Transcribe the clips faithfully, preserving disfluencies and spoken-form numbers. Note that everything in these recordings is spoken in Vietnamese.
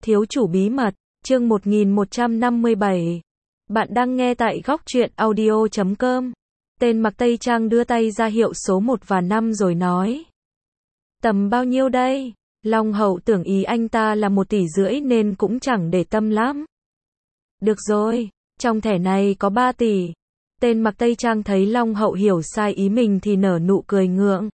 Thiếu chủ bí mật, chương một nghìn một trăm năm mươi bảy. Bạn đang nghe tại góc truyện audio chấm com. Tên mặc tây trang đưa tay ra hiệu số một và năm rồi nói. Tầm bao nhiêu đây? Long hậu tưởng ý anh ta là một tỷ rưỡi nên cũng chẳng để tâm lắm. Được rồi, trong thẻ này có ba tỷ. Tên mặc tây trang thấy Long hậu hiểu sai ý mình thì nở nụ cười ngượng.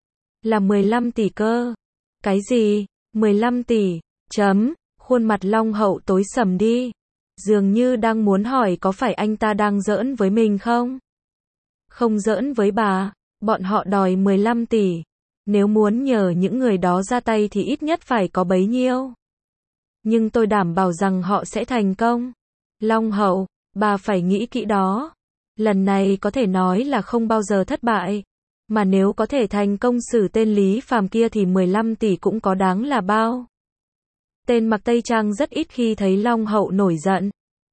Là mười lăm tỷ cơ. Cái gì? mười lăm tỷ, chấm, khuôn mặt Long hậu tối sầm đi. Dường như đang muốn hỏi có phải anh ta đang giỡn với mình không? Không giỡn với bà, bọn họ đòi mười lăm tỷ. Nếu muốn nhờ những người đó ra tay thì ít nhất phải có bấy nhiêu. Nhưng tôi đảm bảo rằng họ sẽ thành công. Long hậu, bà phải nghĩ kỹ đó. Lần này có thể nói là không bao giờ thất bại. Mà nếu có thể thành công xử tên Lý Phàm kia thì mười lăm tỷ cũng có đáng là bao. Tên mặc tây trang rất ít khi thấy Long hậu nổi giận.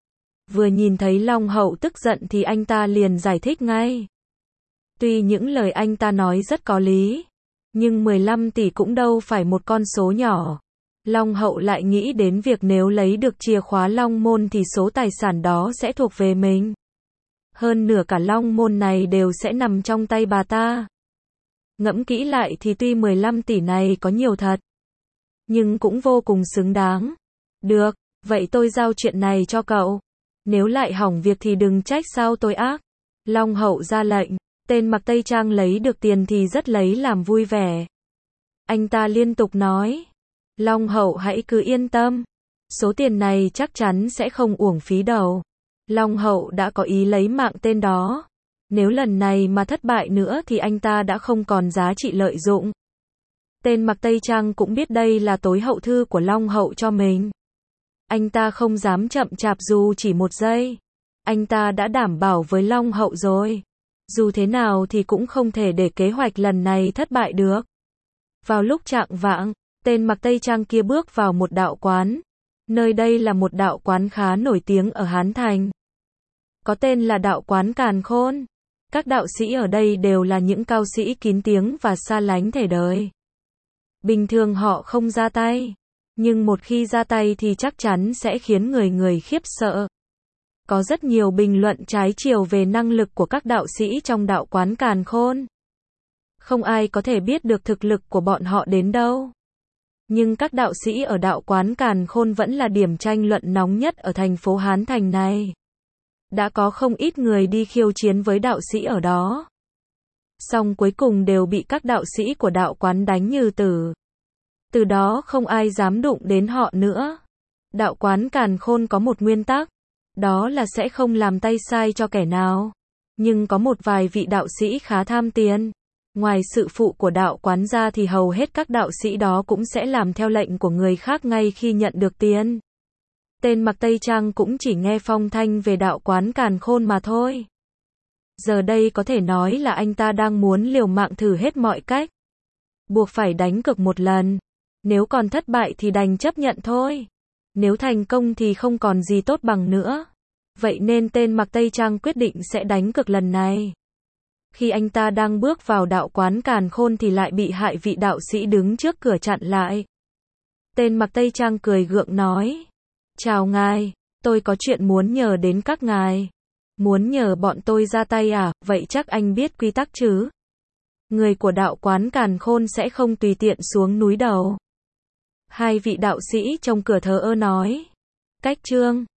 Vừa nhìn thấy Long hậu tức giận thì anh ta liền giải thích ngay. Tuy những lời anh ta nói rất có lý, nhưng mười lăm tỷ cũng đâu phải một con số nhỏ. Long hậu lại nghĩ đến việc nếu lấy được chìa khóa Long môn thì số tài sản đó sẽ thuộc về mình. Hơn nửa cả Long môn này đều sẽ nằm trong tay bà ta. Ngẫm kỹ lại thì tuy mười lăm tỷ này có nhiều thật, nhưng cũng vô cùng xứng đáng. Được, vậy tôi giao chuyện này cho cậu. Nếu lại hỏng việc thì đừng trách sao tôi ác. Long hậu ra lệnh. Tên mặc tây trang lấy được tiền thì rất lấy làm vui vẻ. Anh ta liên tục nói. Long hậu hãy cứ yên tâm. Số tiền này chắc chắn sẽ không uổng phí đâu. Long hậu đã có ý lấy mạng tên đó. Nếu lần này mà thất bại nữa thì anh ta đã không còn giá trị lợi dụng. Tên mặc tây trang cũng biết đây là tối hậu thư của Long hậu cho mình. Anh ta không dám chậm chạp dù chỉ một giây. Anh ta đã đảm bảo với Long hậu rồi. Dù thế nào thì cũng không thể để kế hoạch lần này thất bại được. Vào lúc chạng vạng, tên mặc tây trang kia bước vào một đạo quán. Nơi đây là một đạo quán khá nổi tiếng ở Hán Thành. Có tên là đạo quán Càn Khôn. Các đạo sĩ ở đây đều là những cao sĩ kín tiếng và xa lánh thể đời. Bình thường họ không ra tay, nhưng một khi ra tay thì chắc chắn sẽ khiến người người khiếp sợ. Có rất nhiều bình luận trái chiều về năng lực của các đạo sĩ trong đạo quán Càn Khôn. Không ai có thể biết được thực lực của bọn họ đến đâu. Nhưng các đạo sĩ ở đạo quán Càn Khôn vẫn là điểm tranh luận nóng nhất ở thành phố Hán Thành này. Đã có không ít người đi khiêu chiến với đạo sĩ ở đó. Song cuối cùng đều bị các đạo sĩ của đạo quán đánh như tử. Từ đó không ai dám đụng đến họ nữa. Đạo quán Càn Khôn có một nguyên tắc. Đó là sẽ không làm tay sai cho kẻ nào. Nhưng có một vài vị đạo sĩ khá tham tiền. Ngoài sự phụ của đạo quán ra thì hầu hết các đạo sĩ đó cũng sẽ làm theo lệnh của người khác ngay khi nhận được tiền. Tên mặc tây trang cũng chỉ nghe phong thanh về đạo quán Càn Khôn mà thôi. Giờ đây có thể nói là anh ta đang muốn liều mạng thử hết mọi cách. Buộc phải đánh cược một lần. Nếu còn thất bại thì đành chấp nhận thôi. Nếu thành công thì không còn gì tốt bằng nữa. Vậy nên tên mặc tây trang quyết định sẽ đánh cược lần này. Khi anh ta đang bước vào đạo quán Càn Khôn thì lại bị hại vị đạo sĩ đứng trước cửa chặn lại. Tên mặc tây trang cười gượng nói. Chào ngài, tôi có chuyện muốn nhờ đến các ngài. Muốn nhờ bọn tôi ra tay à, vậy chắc anh biết quy tắc chứ? Người của đạo quán Càn Khôn sẽ không tùy tiện xuống núi đầu. Hai vị đạo sĩ trong cửa thờ ơ nói. Cách chương